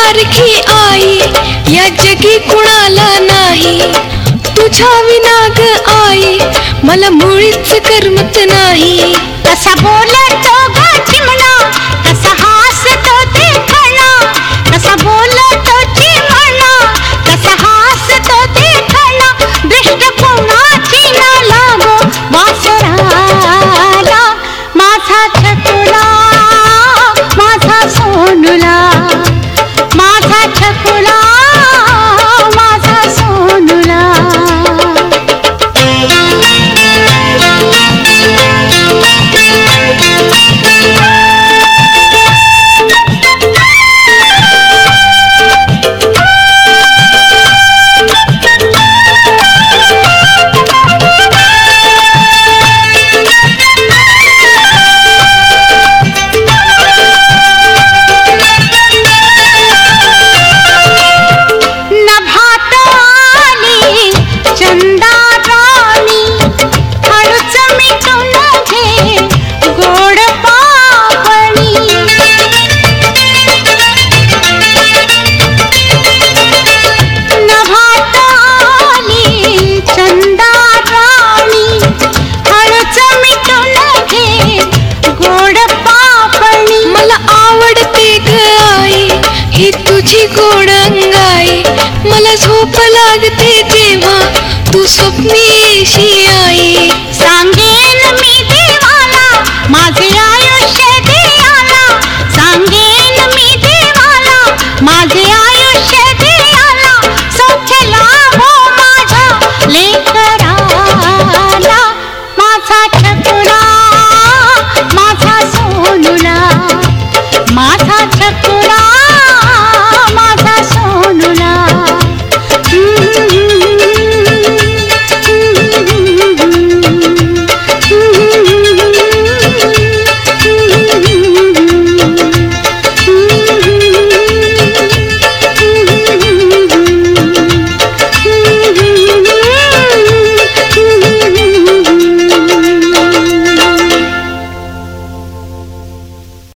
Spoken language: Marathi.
सारखी आई या जगी कुणाला नाही. तुझ्या विना ग आई मला मुळीच करमत नाही. कसा बोलतो ग चिमणा, कसा हसतो ते खणा, कसा बोलतो चिमणा, कसा हसतो ते खणा. दृष्ट कोणाची न लागो वासराला, माझा छकुला माझा सोनुला, माझा छकुला माझा सोनुला. तुझी गोड अंगाई मला झोप लागते तेव्हा तू स्वप्नी येशील.